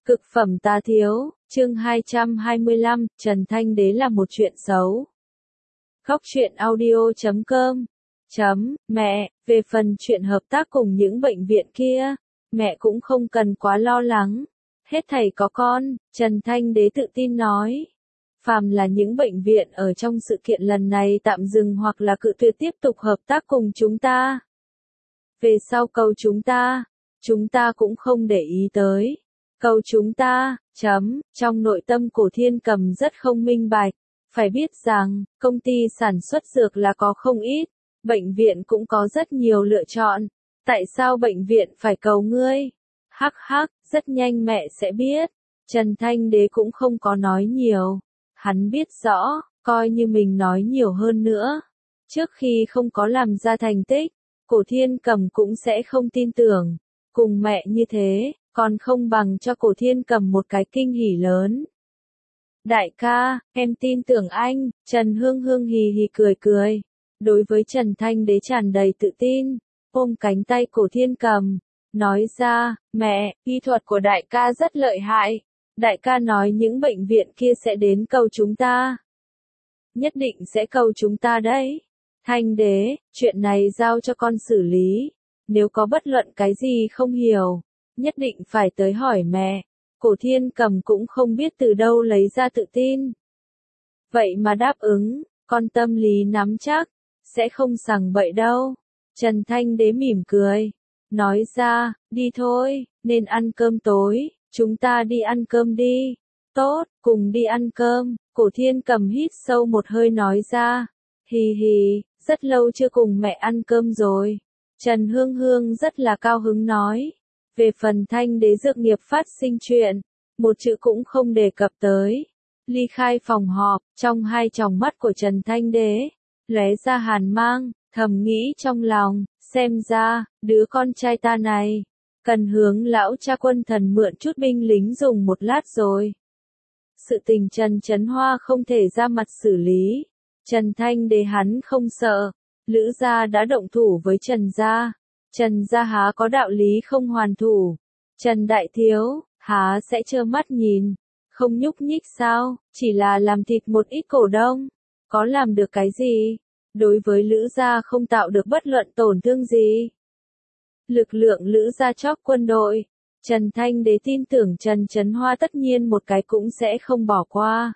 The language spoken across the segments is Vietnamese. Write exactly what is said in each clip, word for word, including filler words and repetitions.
Cực phẩm tá thiếu, chương hai trăm hai mươi lăm, Trần Thanh Đế là một chuyện xấu. Góc truyện audio chấm com chấm, mẹ, về phần chuyện hợp tác cùng những bệnh viện kia, mẹ cũng không cần quá lo lắng. Hết thảy có con, Trần Thanh Đế tự tin nói. Phàm là những bệnh viện ở trong sự kiện lần này tạm dừng hoặc là cự tuyệt tiếp tục hợp tác cùng chúng ta. Về sau câu chúng ta, chúng ta cũng không để ý tới. Câu chúng ta, chấm, trong nội tâm Cổ Thiên Cầm rất không minh bạch. Phải biết rằng, công ty sản xuất dược là có không ít, bệnh viện cũng có rất nhiều lựa chọn. Tại sao bệnh viện phải cầu ngươi? Hắc hắc, rất nhanh mẹ sẽ biết. Trần Thanh Đế cũng không có nói nhiều. Hắn biết rõ, coi như mình nói nhiều hơn nữa. Trước khi không có làm ra thành tích, Cổ Thiên Cầm cũng sẽ không tin tưởng. Cùng mẹ như thế, còn không bằng cho Cổ Thiên Cầm một cái kinh hỉ lớn. Đại ca, em tin tưởng anh, Trần Hương Hương hì hì cười cười. Đối với Trần Thanh Đế tràn đầy tự tin, ôm cánh tay Cổ Thiên Cầm, nói ra, mẹ, y thuật của đại ca rất lợi hại. Đại ca nói những bệnh viện kia sẽ đến cầu chúng ta. Nhất định sẽ cầu chúng ta đấy. Thanh Đế, chuyện này giao cho con xử lý. Nếu có bất luận cái gì không hiểu, nhất định phải tới hỏi mẹ. Cổ Thiên Cầm cũng không biết từ đâu lấy ra tự tin. Vậy mà đáp ứng, con tâm lý nắm chắc, sẽ không sằng bậy đâu. Trần Thanh Đế mỉm cười, nói ra, đi thôi, nên ăn cơm tối, chúng ta đi ăn cơm đi. Tốt, cùng đi ăn cơm. Cổ Thiên Cầm hít sâu một hơi nói ra, hì hì, rất lâu chưa cùng mẹ ăn cơm rồi. Trần Hương Hương rất là cao hứng nói. Về phần Thanh Đế dược nghiệp phát sinh chuyện, một chữ cũng không đề cập tới. Ly khai phòng họp, trong hai tròng mắt của Trần Thanh Đế, lóe ra hàn mang, thầm nghĩ trong lòng, xem ra, đứa con trai ta này, cần hướng lão cha Quân Thần mượn chút binh lính dùng một lát rồi. Sự tình Trần Chấn Hoa không thể ra mặt xử lý. Trần Thanh Đế hắn không sợ, Lữ gia đã động thủ với Trần gia. Trần gia há có đạo lý không hoàn thủ. Trần Đại Thiếu, há sẽ trơ mắt nhìn, không nhúc nhích sao, chỉ là làm thịt một ít cổ đông. Có làm được cái gì? Đối với Lữ gia không tạo được bất luận tổn thương gì. Lực lượng Lữ gia chóp quân đội. Trần Thanh Đế tin tưởng Trần Chấn Hoa tất nhiên một cái cũng sẽ không bỏ qua.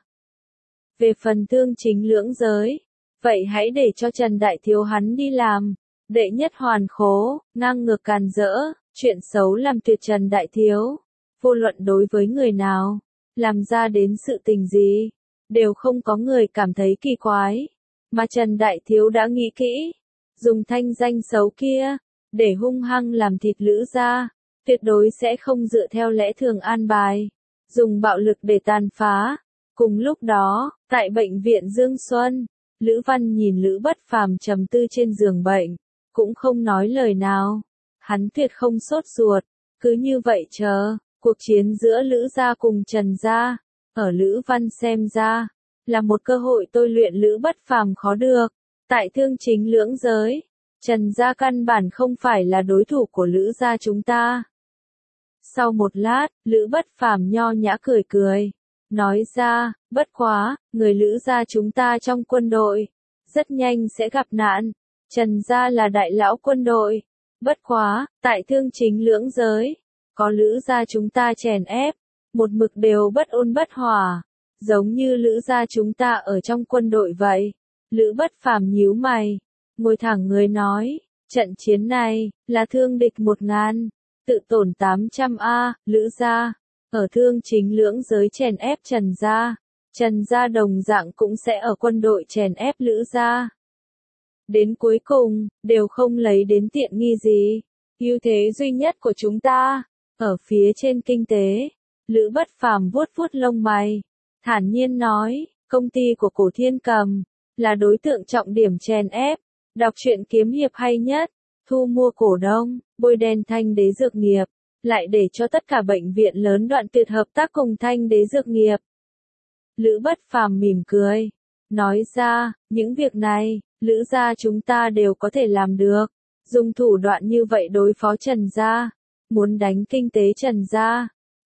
Về phần thương chính lưỡng giới, vậy hãy để cho Trần Đại Thiếu hắn đi làm. Đệ nhất hoàn khố, ngang ngược càn rỡ, chuyện xấu làm tuyệt Trần Đại Thiếu. Vô luận đối với người nào, làm ra đến sự tình gì, đều không có người cảm thấy kỳ quái. Mà Trần Đại Thiếu đã nghĩ kỹ, dùng thanh danh xấu kia, để hung hăng làm thịt Lữ gia, tuyệt đối sẽ không dựa theo lẽ thường an bài, dùng bạo lực để tàn phá. Cùng lúc đó, tại bệnh viện Dương Xuân, Lữ Văn nhìn Lữ Bất Phàm trầm tư trên giường bệnh, cũng không nói lời nào. Hắn tuyệt không sốt ruột, cứ như vậy chờ, cuộc chiến giữa Lữ gia cùng Trần gia, ở Lữ Văn xem ra, là một cơ hội tôi luyện Lữ Bất Phàm khó được. Tại thương chính lưỡng giới, Trần gia căn bản không phải là đối thủ của Lữ gia chúng ta. Sau một lát, Lữ Bất Phàm nho nhã cười cười, nói ra, bất quá, người Lữ gia chúng ta trong quân đội, rất nhanh sẽ gặp nạn. Trần gia là đại lão quân đội, bất quá, tại thương chính lưỡng giới, có Lữ gia chúng ta chèn ép, một mực đều bất ôn bất hòa, giống như Lữ gia chúng ta ở trong quân đội vậy. Lữ Bất Phàm nhíu mày, ngồi thẳng người nói, trận chiến này, là thương địch một ngàn, tự tổn tám trăm a, Lữ gia, ở thương chính lưỡng giới chèn ép Trần gia, Trần gia đồng dạng cũng sẽ ở quân đội chèn ép Lữ gia. Đến cuối cùng, đều không lấy đến tiện nghi gì. Ưu thế duy nhất của chúng ta, ở phía trên kinh tế. Lữ Bất Phàm vuốt vuốt lông mày, thản nhiên nói, công ty của Cổ Thiên Cầm, là đối tượng trọng điểm chèn ép. Đọc truyện kiếm hiệp hay nhất, thu mua cổ đông, bôi đen Thanh Đế dược nghiệp, lại để cho tất cả bệnh viện lớn đoạn tuyệt hợp tác cùng Thanh Đế dược nghiệp. Lữ Bất Phàm mỉm cười, nói ra, những việc này, Lữ gia chúng ta đều có thể làm được. Dùng thủ đoạn như vậy đối phó Trần gia, muốn đánh kinh tế Trần gia,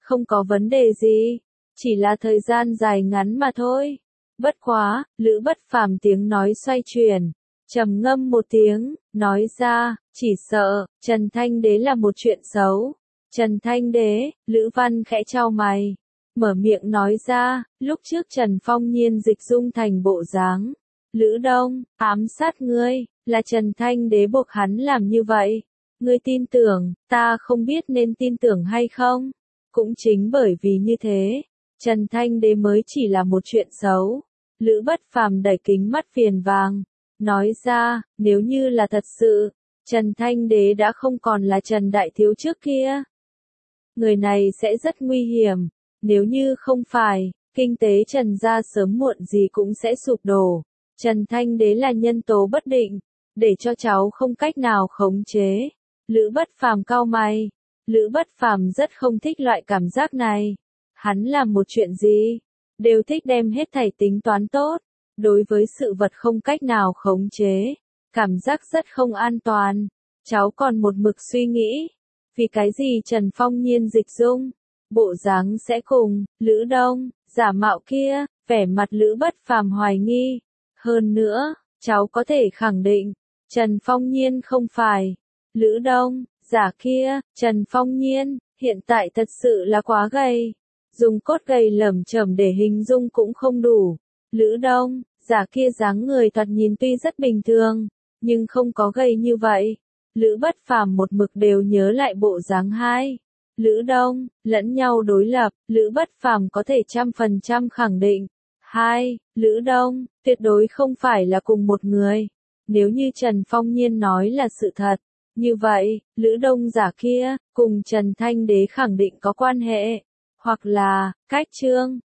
không có vấn đề gì, chỉ là thời gian dài ngắn mà thôi. Bất quá, Lữ Bất Phàm tiếng nói xoay chuyển, trầm ngâm một tiếng, nói ra, chỉ sợ, Trần Thanh Đế là một chuyện xấu. Trần Thanh Đế, Lữ Văn khẽ chau mày, mở miệng nói ra, lúc trước Trần Phong Nhiên dịch dung thành bộ dáng. Lữ Đông, ám sát ngươi, là Trần Thanh Đế buộc hắn làm như vậy. Ngươi tin tưởng, ta không biết nên tin tưởng hay không. Cũng chính bởi vì như thế, Trần Thanh Đế mới chỉ là một chuyện xấu. Lữ Bất Phàm đẩy kính mắt phiền vàng, nói ra, nếu như là thật sự, Trần Thanh Đế đã không còn là Trần Đại Thiếu trước kia. Người này sẽ rất nguy hiểm, nếu như không phải, kinh tế Trần gia sớm muộn gì cũng sẽ sụp đổ. Trần Thanh Đế là nhân tố bất định, để cho cháu không cách nào khống chế. Lữ Bất Phàm cau mày, Lữ Bất Phàm rất không thích loại cảm giác này. Hắn làm một chuyện gì, đều thích đem hết thảy tính toán tốt, đối với sự vật không cách nào khống chế, cảm giác rất không an toàn. Cháu còn một mực suy nghĩ, vì cái gì Trần Phong Nhiên dịch dung, bộ dáng sẽ cùng Lữ Đông, giả mạo kia, vẻ mặt Lữ Bất Phàm hoài nghi. Hơn nữa, cháu có thể khẳng định, Trần Phong Nhiên không phải Lữ Đông, giả kia. Trần Phong Nhiên, hiện tại thật sự là quá gầy, dùng cốt gầy lởm chởm để hình dung cũng không đủ. Lữ Đông, giả kia dáng người thoạt nhìn tuy rất bình thường, nhưng không có gầy như vậy. Lữ Bất Phàm một mực đều nhớ lại bộ dáng hai Lữ Đông, lẫn nhau đối lập, Lữ Bất Phàm có thể trăm phần trăm khẳng định. Hai Lữ Đông, tuyệt đối không phải là cùng một người. Nếu như Trần Phong Nhiên nói là sự thật, như vậy, Lữ Đông giả kia, cùng Trần Thanh Đế khẳng định có quan hệ. Hoặc là, cách trương,